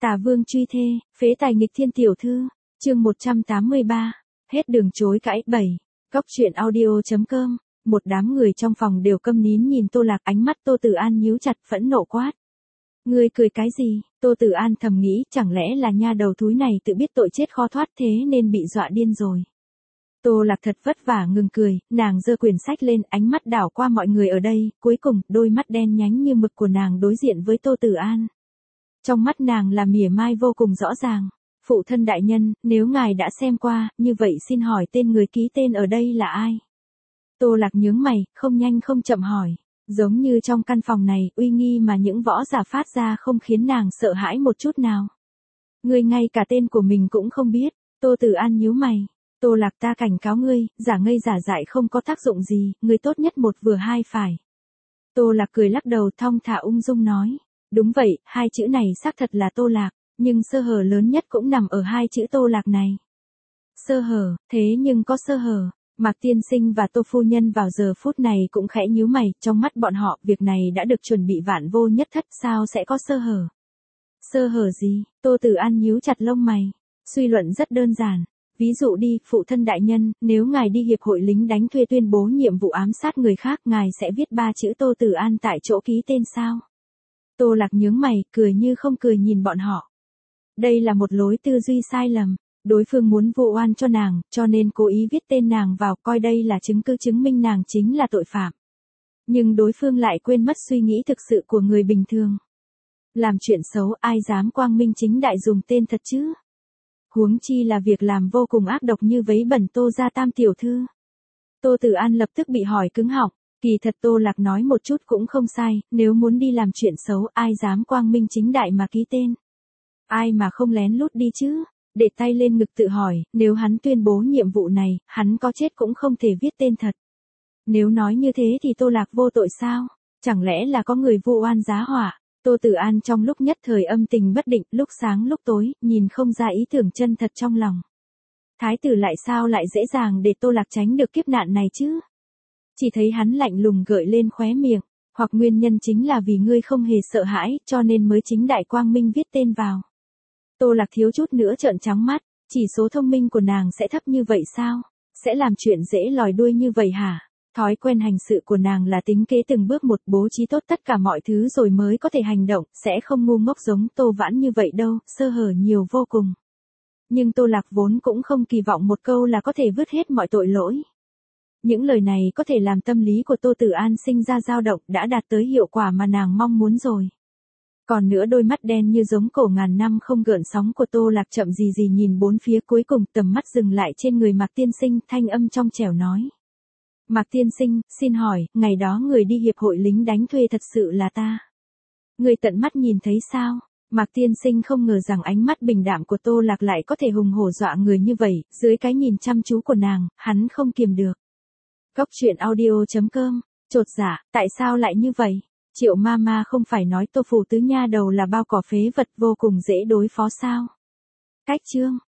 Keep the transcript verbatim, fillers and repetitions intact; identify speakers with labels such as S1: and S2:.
S1: Tà vương truy thê, phế tài nghịch thiên tiểu thư, chương một trăm tám mươi ba, hết đường chối cãi. Bảy. Góc truyện audio.com, một đám người trong phòng đều câm nín nhìn Tô Lạc, ánh mắt Tô Tử An nhíu chặt, phẫn nộ quát. Ngươi cười cái gì? Tô Tử An thầm nghĩ, chẳng lẽ là nha đầu thúi này tự biết tội chết khó thoát thế nên bị dọa điên rồi. Tô Lạc thật vất vả ngừng cười, nàng giơ quyển sách lên, ánh mắt đảo qua mọi người ở đây, cuối cùng, đôi mắt đen nhánh như mực của nàng đối diện với Tô Tử An. Trong mắt nàng là mỉa mai vô cùng rõ ràng. Phụ thân đại nhân, nếu ngài đã xem qua, như vậy xin hỏi tên người ký tên ở đây là ai? Tô Lạc nhướng mày, không nhanh không chậm hỏi. Giống như trong căn phòng này, uy nghi mà những võ giả phát ra không khiến nàng sợ hãi một chút nào. Ngươi ngay cả tên của mình cũng không biết. Tô Tử An nhíu mày. Tô Lạc, ta cảnh cáo ngươi, giả ngây giả dại không có tác dụng gì, ngươi tốt nhất một vừa hai phải. Tô Lạc cười lắc đầu, thong thả ung dung nói. Đúng vậy, hai chữ này xác thật là Tô Lạc, nhưng sơ hở lớn nhất cũng nằm ở hai chữ Tô Lạc này. Sơ hở, thế nhưng có sơ hở. Mạc tiên sinh và Tô phu nhân vào giờ phút này cũng khẽ nhíu mày, trong mắt bọn họ, việc này đã được chuẩn bị vạn vô nhất thất, sao sẽ có sơ hở? Sơ hở gì? Tô Tử An nhíu chặt lông mày. Suy luận rất đơn giản. Ví dụ đi, phụ thân đại nhân, nếu ngài đi hiệp hội lính đánh thuê tuyên bố nhiệm vụ ám sát người khác, ngài sẽ viết ba chữ Tô Tử An tại chỗ ký tên sao? Tô Lạc nhướng mày, cười như không cười nhìn bọn họ. Đây là một lối tư duy sai lầm. Đối phương muốn vu oan cho nàng, cho nên cố ý viết tên nàng vào, coi đây là chứng cứ chứng minh nàng chính là tội phạm. Nhưng đối phương lại quên mất suy nghĩ thực sự của người bình thường. Làm chuyện xấu, ai dám quang minh chính đại dùng tên thật chứ? Huống chi là việc làm vô cùng ác độc như vấy bẩn Tô gia tam tiểu thư. Tô Tử An lập tức bị hỏi cứng họng. Kỳ thật Tô Lạc nói một chút cũng không sai, nếu muốn đi làm chuyện xấu, ai dám quang minh chính đại mà ký tên? Ai mà không lén lút đi chứ? Để tay lên ngực tự hỏi, nếu hắn tuyên bố nhiệm vụ này, hắn có chết cũng không thể viết tên thật. Nếu nói như thế thì Tô Lạc vô tội sao? Chẳng lẽ là có người vu oan giá họa? Tô Tử An trong lúc nhất thời âm tình bất định, lúc sáng lúc tối, nhìn không ra ý tưởng chân thật trong lòng. Thái tử lại sao lại dễ dàng để Tô Lạc tránh được kiếp nạn này chứ? Chỉ thấy hắn lạnh lùng gợi lên khóe miệng, hoặc nguyên nhân chính là vì ngươi không hề sợ hãi, cho nên mới chính đại quang minh viết tên vào. Tô Lạc thiếu chút nữa trợn trắng mắt, chỉ số thông minh của nàng sẽ thấp như vậy sao? Sẽ làm chuyện dễ lòi đuôi như vậy hả? Thói quen hành sự của nàng là tính kế từng bước một, bố trí tốt tất cả mọi thứ rồi mới có thể hành động, sẽ không ngu ngốc giống Tô Vãn như vậy đâu, sơ hở nhiều vô cùng. Nhưng Tô Lạc vốn cũng không kỳ vọng một câu là có thể vứt hết mọi tội lỗi. Những lời này có thể làm tâm lý của Tô Tử An sinh ra dao động, đã đạt tới hiệu quả mà nàng mong muốn rồi. Còn nữa đôi mắt đen như giống cổ ngàn năm không gợn sóng của Tô Lạc chậm gì gì nhìn bốn phía, cuối cùng tầm mắt dừng lại trên người Mạc tiên sinh, thanh âm trong trẻo nói. Mạc tiên sinh, xin hỏi, ngày đó người đi hiệp hội lính đánh thuê thật sự là ta. Người tận mắt nhìn thấy sao? Mạc tiên sinh không ngờ rằng ánh mắt bình đạm của Tô Lạc lại có thể hùng hổ dọa người như vậy, dưới cái nhìn chăm chú của nàng, hắn không kiềm được. Góc truyện audio.com, chột dạ, tại sao lại như vậy? Triệu ma ma không phải nói Tô phủ tứ nha đầu là bao cỏ phế vật vô cùng dễ đối phó sao? Cách chương.